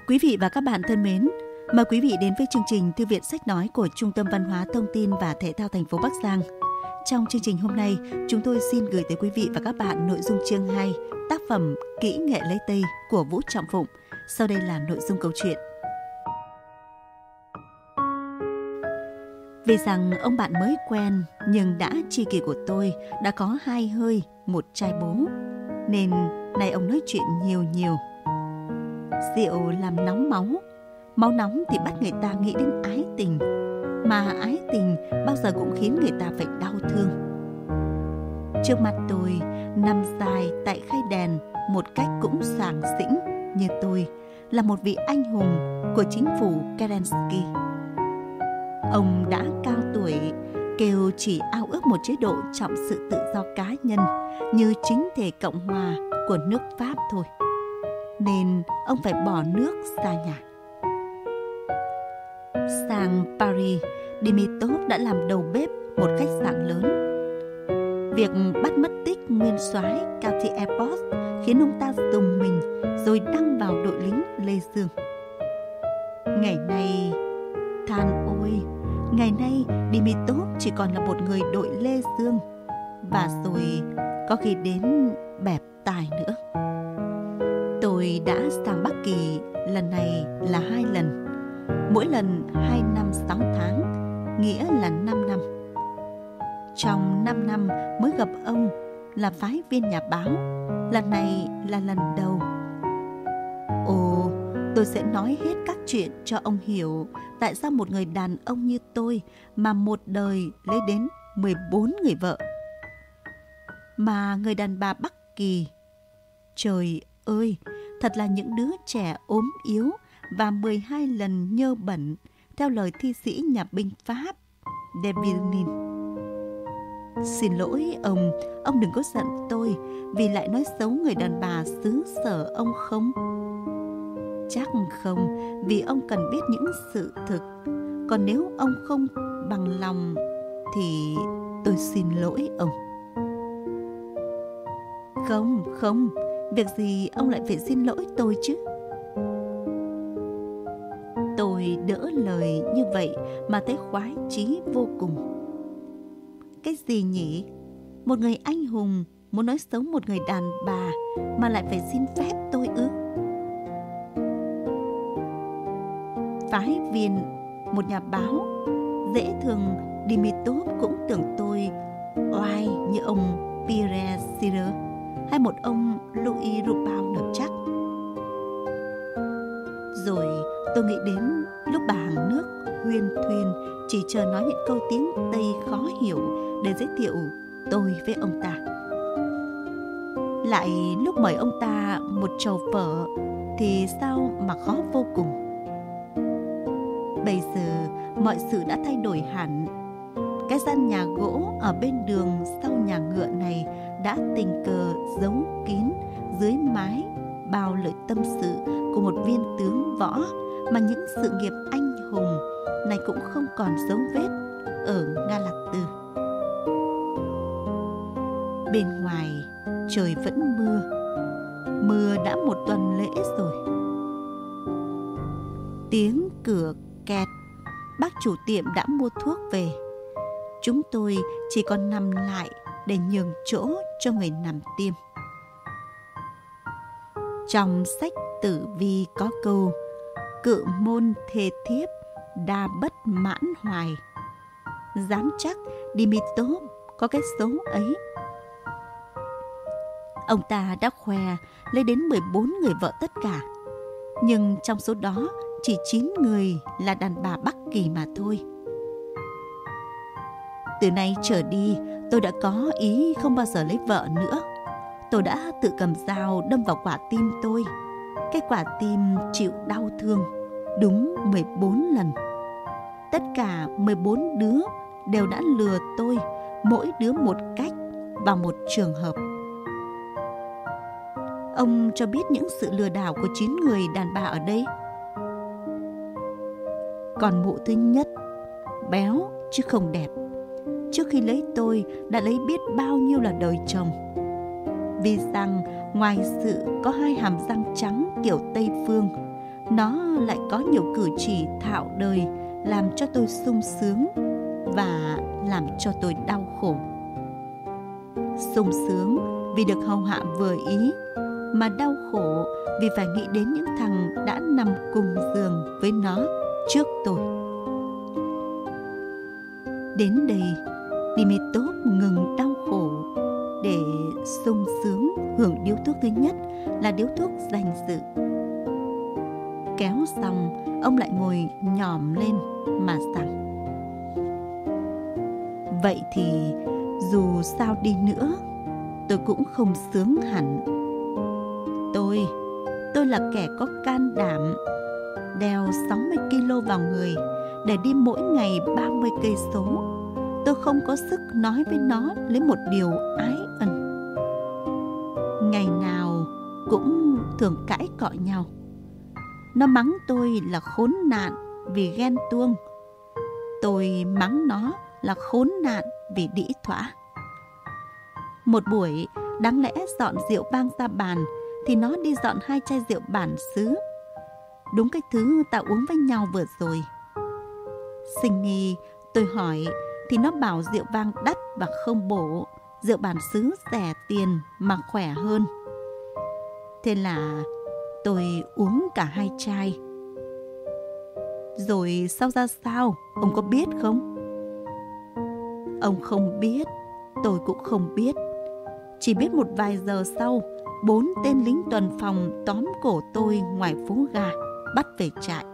Quý vị và các bạn thân mến, mời quý vị đến với chương trình Thư viện Sách Nói của Trung tâm Văn hóa Thông tin và Thể thao thành phố Bắc Giang. Trong chương trình hôm nay, chúng tôi xin gửi tới quý vị và các bạn nội dung chương 2, tác phẩm Kỹ nghệ lấy Tây của Vũ Trọng Phụng. Sau đây là nội dung câu chuyện. Vì rằng ông bạn mới quen nhưng đã tri kỷ của tôi đã có 2 hơi, 1 trai bố, nên nay ông nói chuyện nhiều. Rượu làm nóng máu, máu nóng thì bắt người ta nghĩ đến ái tình, mà ái tình bao giờ cũng khiến người ta phải đau thương. Trước mặt tôi nằm dài tại khay đèn một cách cũng sảng sĩnh như tôi là một vị anh hùng của chính phủ Kerensky. Ông đã cao tuổi, kêu chỉ ao ước một chế độ trọng sự tự do cá nhân như chính thể Cộng hòa của nước Pháp thôi, nên ông phải bỏ nước xa nhà. Sang Paris, Dimitrov đã làm đầu bếp một khách sạn lớn. Việc bắt mất tích nguyên soái Cathy Airport khiến ông ta rùng mình rồi đăng vào đội lính Lê Dương. Ngày nay, than ôi, ngày nay Dimitrov chỉ còn là một người đội Lê Dương, và rồi có khi đến bẹp tài nữa. Tôi đã sang Bắc Kỳ lần này là 2 lần, mỗi lần 2 năm 6 tháng, nghĩa là 5 năm. Trong 5 năm mới gặp ông là phái viên nhà báo, lần này là lần đầu. Ồ, tôi sẽ nói hết các chuyện cho ông hiểu tại sao một người đàn ông như tôi mà một đời lấy đến 14 người vợ. Mà người đàn bà Bắc Kỳ, trời ơi, thật là những đứa trẻ ốm yếu và 12 lần nhơ bẩn, theo lời thi sĩ nhà binh Pháp de Villeneuve. Xin lỗi ông đừng có giận tôi vì lại nói xấu người đàn bà xứ sở ông không? Chắc không, vì ông cần biết những sự thực. Còn nếu ông không bằng lòng thì tôi xin lỗi ông. Không, việc gì ông lại phải xin lỗi tôi chứ? Tôi đỡ lời như vậy mà thấy khoái chí vô cùng. Cái gì nhỉ? Một người anh hùng muốn nói xấu một người đàn bà mà lại phải xin phép tôi ư? Phái viên, một nhà báo, dễ thường Dimitrov cũng tưởng tôi oai như ông Pierre Sire hay một ông Louis Rubal nữa chắc. Rồi tôi nghĩ đến lúc bà hàng nước huyên thuyên chỉ chờ nói những câu tiếng Tây khó hiểu để giới thiệu tôi với ông ta. Lại lúc mời ông ta một chầu phở thì sao mà khó vô cùng. Bây giờ mọi sự đã thay đổi hẳn. Cái gian nhà gỗ ở bên đường sau nhà ngựa này đã tình cờ giấu kín dưới mái bao lời tâm sự của một viên tướng võ mà những sự nghiệp anh hùng này cũng không còn dấu vết ở Nga Lạt Tư. Bên ngoài trời vẫn mưa đã một tuần lễ rồi. Tiếng cửa kẹt, bác chủ tiệm đã mua thuốc về. Chúng tôi chỉ còn nằm lại để nhường chỗ cho người nằm tiêm. Trong sách Tử Vi có câu cự môn thề thiếp, đa bất mãn hoài. Dám chắc Dimitrov có cái số ấy. Ông ta đã khoe lấy đến 14 người vợ tất cả, nhưng trong số đó chỉ 9 người là đàn bà Bắc Kỳ mà thôi. Từ nay trở đi, tôi đã có ý không bao giờ lấy vợ nữa. Tôi đã tự cầm dao đâm vào quả tim tôi. Cái quả tim chịu đau thương đúng 14 lần. Tất cả 14 đứa đều đã lừa tôi, mỗi đứa một cách vào một trường hợp. Ông cho biết những sự lừa đảo của 9 người đàn bà ở đây. Còn mụ thứ nhất, béo chứ không đẹp, trước khi lấy tôi đã lấy biết bao nhiêu là đời chồng. Vì rằng ngoài sự có 2 hàm răng trắng kiểu Tây Phương Nó lại có nhiều cử chỉ thạo đời làm cho tôi sung sướng và làm cho tôi đau khổ. Sung sướng vì được hầu hạ vừa ý, mà đau khổ vì phải nghĩ đến những thằng đã nằm cùng giường với nó trước tôi. Đến đây, Dimitrov ngừng đau khổ để sung sướng hưởng điếu thuốc thứ nhất là điếu thuốc danh dự. Kéo xong, ông lại ngồi nhòm lên mà rằng: vậy thì dù sao đi nữa, tôi cũng không sướng hẳn. Tôi là kẻ có can đảm đeo 60 kg vào người để đi mỗi ngày 30 cây số. Tôi không có sức nói với nó lấy một điều ái ân. Ngày nào cũng thường cãi cọ nhau. Nó mắng tôi là khốn nạn vì ghen tuông. Tôi mắng nó là khốn nạn vì đĩ thỏa. Một buổi đáng lẽ dọn rượu vang ra bàn thì nó đi dọn 2 chai rượu bản xứ, đúng cái thứ ta uống với nhau vừa rồi. Sinh nghi tôi hỏi thì nó bảo rượu vang đắt và không bổ, rượu bản xứ rẻ tiền mà khỏe hơn. Thế là tôi uống cả 2 chai. Rồi sau ra sao, ông có biết không? Ông không biết, tôi cũng không biết. Chỉ biết một vài giờ sau, 4 tên lính tuần phòng tóm cổ tôi ngoài phố ga, bắt về trại.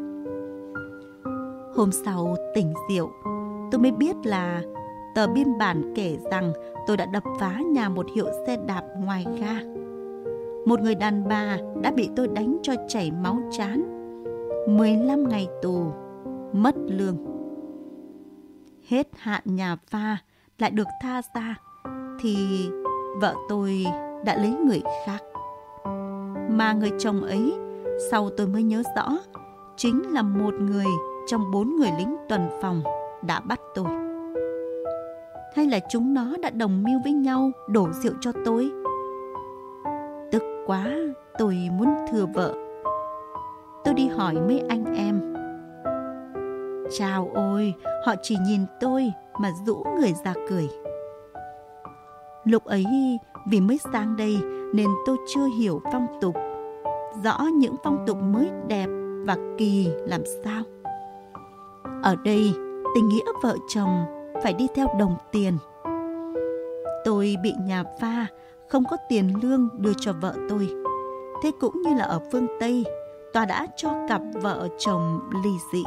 Hôm sau tỉnh rượu, tôi mới biết là tờ biên bản kể rằng tôi đã đập phá nhà một hiệu xe đạp ngoài ga. Một người đàn bà đã bị tôi đánh cho chảy máu trán, 15 ngày tù, mất lương. Hết hạn nhà pha lại được tha ra thì vợ tôi đã lấy người khác. Mà người chồng ấy, sau tôi mới nhớ rõ, chính là một người trong 4 người lính tuần phòng đã bắt tôi. Hay là chúng nó đã đồng mưu với nhau đổ rượu cho tôi? Tức quá, tôi muốn thưa vợ. Tôi đi hỏi mấy anh em. Chào ôi, họ chỉ nhìn tôi mà rũ người ra cười. Lúc ấy vì mới sang đây nên tôi chưa hiểu phong tục, rõ những phong tục mới đẹp và kỳ làm sao. Ở đây, tình nghĩa vợ chồng phải đi theo đồng tiền. Tôi bị nhà pha, không có tiền lương đưa cho vợ tôi. Thế cũng như là ở phương Tây, tòa đã cho cặp vợ chồng ly dị.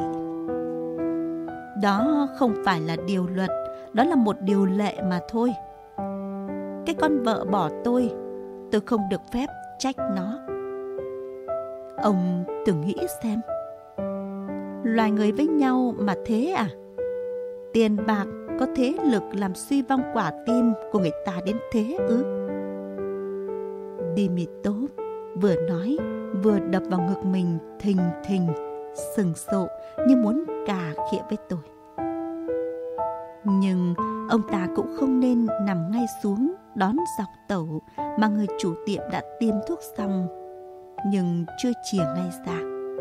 Đó không phải là điều luật, đó là một điều lệ mà thôi. Cái con vợ bỏ tôi không được phép trách nó. Ông thử nghĩ xem, loài người với nhau mà thế à? Tiền bạc có thế lực làm suy vong quả tim của người ta đến thế ư? Dimitrov vừa nói vừa đập vào ngực mình thình thình, sừng sộ như muốn cà khịa với tôi. Nhưng ông ta cũng không nên nằm ngay xuống đón dọc tẩu mà người chủ tiệm đã tiêm thuốc xong nhưng chưa chìa ngay ra.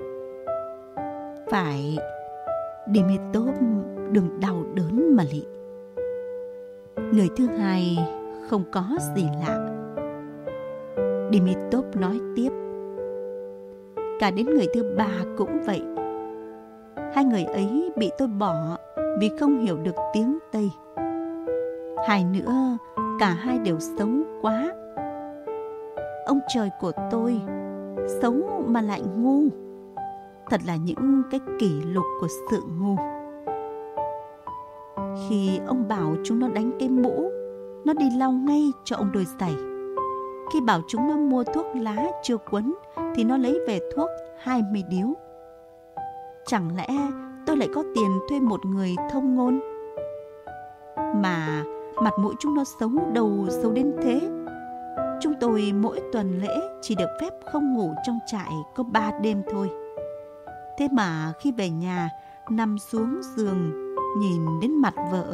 Phải, Dimitrov đừng đau đớn mà lị. Người thứ hai không có gì lạ. Dimitrov nói tiếp. Cả đến người thứ ba cũng vậy. 2 người ấy bị tôi bỏ vì không hiểu được tiếng Tây. 2 nữa, cả 2 đều xấu quá. Ông trời của tôi, xấu mà lại ngu. Thật là những cái kỷ lục của sự ngu. Khi ông bảo chúng nó đánh cái mũ, nó đi lau ngay cho ông đôi giày. Khi bảo chúng nó mua thuốc lá chưa quấn thì nó lấy về thuốc 20 điếu. Chẳng lẽ tôi lại có tiền thuê một người thông ngôn? Mà mặt mũi chúng nó xấu đầu xấu đến thế. Chúng tôi mỗi tuần lễ chỉ được phép không ngủ trong trại có 3 đêm thôi. Thế mà khi về nhà, nằm xuống giường nhìn đến mặt vợ.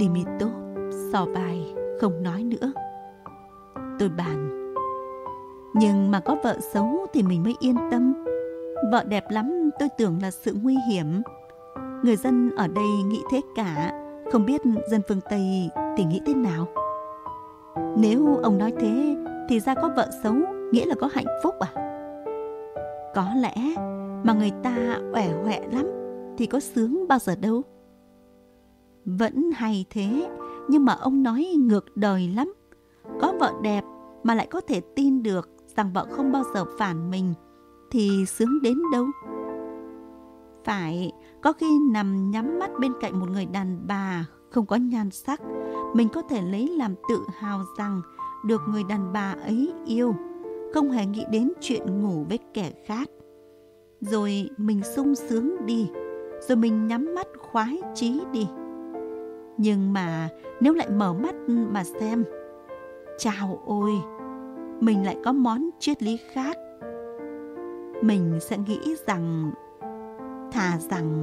Dimitrov xò vai không nói nữa. Tôi bàn. Nhưng mà có vợ xấu thì mình mới yên tâm. Vợ đẹp lắm tôi tưởng là sự nguy hiểm. Người dân ở đây nghĩ thế cả, không biết dân phương Tây thì nghĩ thế nào. Nếu ông nói thế thì ra có vợ xấu nghĩa là có hạnh phúc à? Có lẽ, mà người ta uể oải lắm thì có sướng bao giờ đâu. Vẫn hay thế, nhưng mà ông nói ngược đời lắm. Có vợ đẹp mà lại có thể tin được rằng vợ không bao giờ phản mình thì sướng đến đâu. Phải, có khi nằm nhắm mắt bên cạnh một người đàn bà không có nhan sắc, mình có thể lấy làm tự hào rằng được người đàn bà ấy yêu, không hề nghĩ đến chuyện ngủ với kẻ khác. Rồi mình sung sướng đi, rồi mình nhắm mắt khoái chí đi. Nhưng mà nếu lại mở mắt mà xem, chao ôi, mình lại có món triết lý khác. Mình sẽ nghĩ rằng thà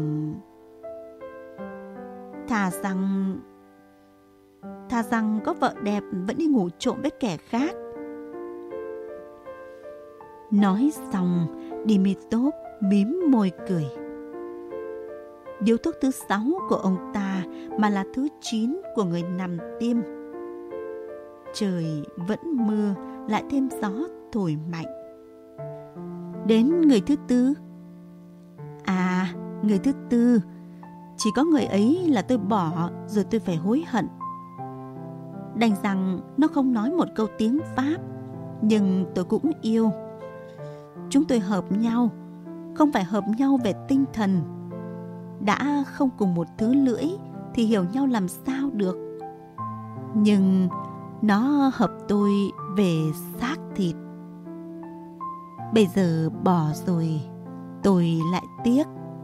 rằng có vợ đẹp vẫn đi ngủ trộm với kẻ khác. Nói xong, Dimitrov mím môi cười. Điếu thuốc thứ 6 của ông ta mà là thứ 9 của người nằm tim. Trời vẫn mưa, lại thêm gió thổi mạnh. Đến người thứ 4. À, người thứ 4. Chỉ có người ấy là tôi bỏ rồi tôi phải hối hận. Đành rằng nó không nói một câu tiếng Pháp, nhưng tôi cũng yêu. Chúng tôi hợp nhau, không phải hợp nhau về tinh thần. Đã không cùng một thứ lưỡi thì hiểu nhau làm sao được. Nhưng nó hợp tôi về xác thịt. Bây giờ bỏ rồi, tôi lại tiếc.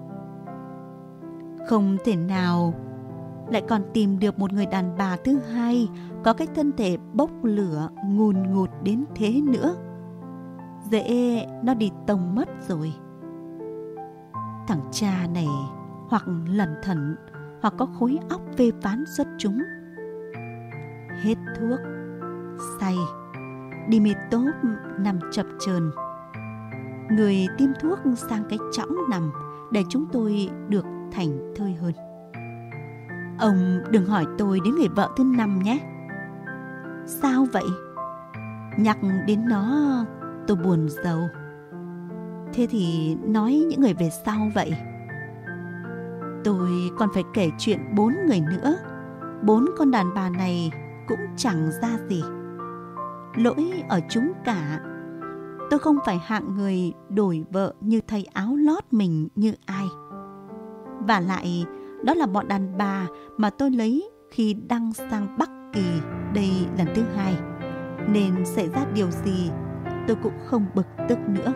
Không thể nào lại còn tìm được một người đàn bà thứ hai có cái thân thể bốc lửa ngùn ngụt đến thế nữa. Dễ nó đi tông mất rồi. Thằng cha này hoặc lẩn thẩn hoặc có khối óc phê phán xuất chúng. Hết thuốc, say, Dimitrov nằm chập chờn. Người tiêm thuốc sang cái chõng nằm để chúng tôi được thảnh thơi hơn. Ông đừng hỏi tôi đến người vợ thứ 5 nhé. Sao vậy? Nhắc đến nó tôi buồn rầu. Thế thì nói những người về sau vậy. Tôi còn phải kể chuyện 4 người nữa. 4 con đàn bà này cũng chẳng ra gì. Lỗi ở chúng cả. Tôi không phải hạng người đổi vợ như thay áo lót mình như ai. Vả lại, đó là bọn đàn bà mà tôi lấy khi đăng sang Bắc Kỳ đây lần thứ 2. Nên xảy ra điều gì tôi cũng không bực tức nữa.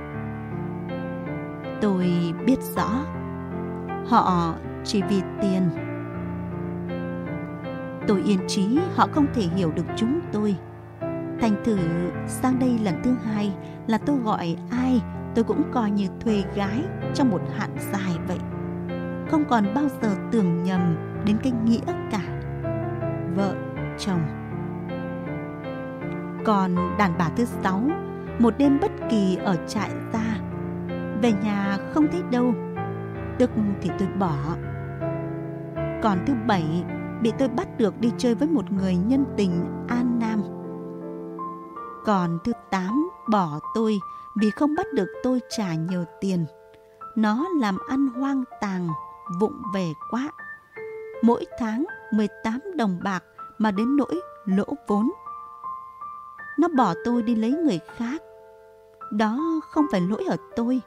Tôi biết rõ họ chỉ vì tiền. Tôi yên chí họ không thể hiểu được chúng tôi. Thành thử sang đây lần thứ 2 là tôi gọi ai tôi cũng coi như thuê gái trong một hạn dài vậy. Không còn bao giờ tưởng nhầm đến cái nghĩa cả. Vợ, chồng. Còn đàn bà thứ 6, một đêm bất kỳ ở trại ra, về nhà không thấy đâu, tức thì tôi bỏ. Còn thứ 7 bị tôi bắt được đi chơi với một người nhân tình An Nam. Còn thứ 8 bỏ tôi vì không bắt được tôi trả nhiều tiền. Nó làm ăn hoang tàng, vụng về quá. Mỗi tháng 18 đồng bạc mà đến nỗi lỗ vốn. Nó bỏ tôi đi lấy người khác. Đó không phải lỗi ở tôi.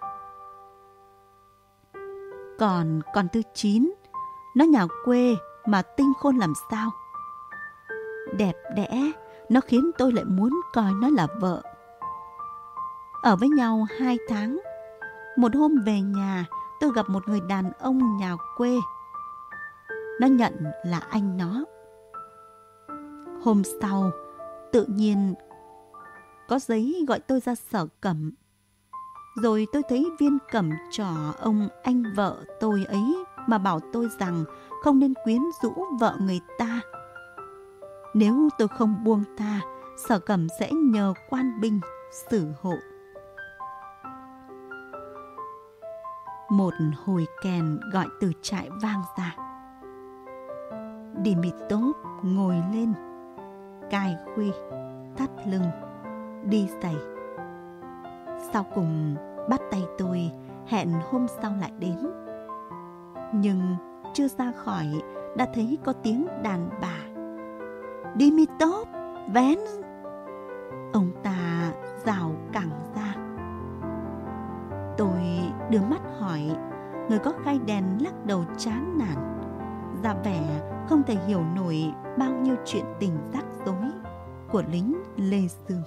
Còn con thứ 9, nó nhà quê mà tinh khôn làm sao. Đẹp đẽ, nó khiến tôi lại muốn coi nó là vợ. Ở với nhau 2 tháng, một hôm về nhà tôi gặp một người đàn ông nhà quê. Nó nhận là anh nó. Hôm sau, tự nhiên có giấy gọi tôi ra sở cẩm. Rồi tôi thấy viên cẩm trỏ ông anh vợ tôi ấy mà bảo tôi rằng không nên quyến rũ vợ người ta. Nếu tôi không buông tha Sở Cẩm sẽ nhờ quan binh xử hộ. Một hồi kèn gọi từ trại vang ra. Dimitrov ngồi lên, cài khuy, thắt lưng, đi giày. Sau cùng bắt tay tôi hẹn hôm sau lại đến. Nhưng chưa ra khỏi đã thấy có tiếng đàn bà. Dimitrov, vén! Ông ta rào cẳng ra. Tôi đưa mắt hỏi, người có khay đèn lắc đầu chán nản, ra vẻ không thể hiểu nổi bao nhiêu chuyện tình rắc rối của lính Lê Sương.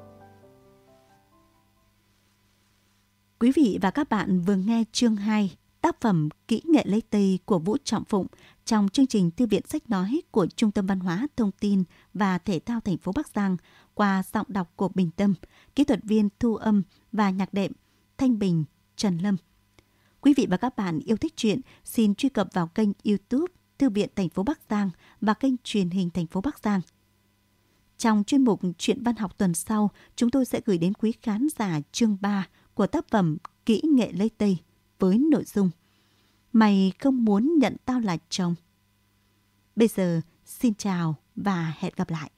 Quý vị và các bạn vừa nghe chương 2 tác phẩm Kỹ nghệ lấy Tây của Vũ Trọng Phụng trong chương trình Thư viện Sách Nói của Trung tâm Văn hóa Thông tin và Thể thao thành phố Bắc Giang qua giọng đọc của Bình Tâm, kỹ thuật viên thu âm và nhạc đệm Thanh Bình, Trần Lâm. Quý vị và các bạn yêu thích truyện, xin truy cập vào kênh YouTube Thư viện thành phố Bắc Giang và kênh truyền hình thành phố Bắc Giang. Trong chuyên mục Truyện văn học tuần sau, chúng tôi sẽ gửi đến quý khán giả chương 3 của tác phẩm Kỹ nghệ lấy Tây với nội dung Mày không muốn nhận tao là chồng. Bây giờ, xin chào và hẹn gặp lại.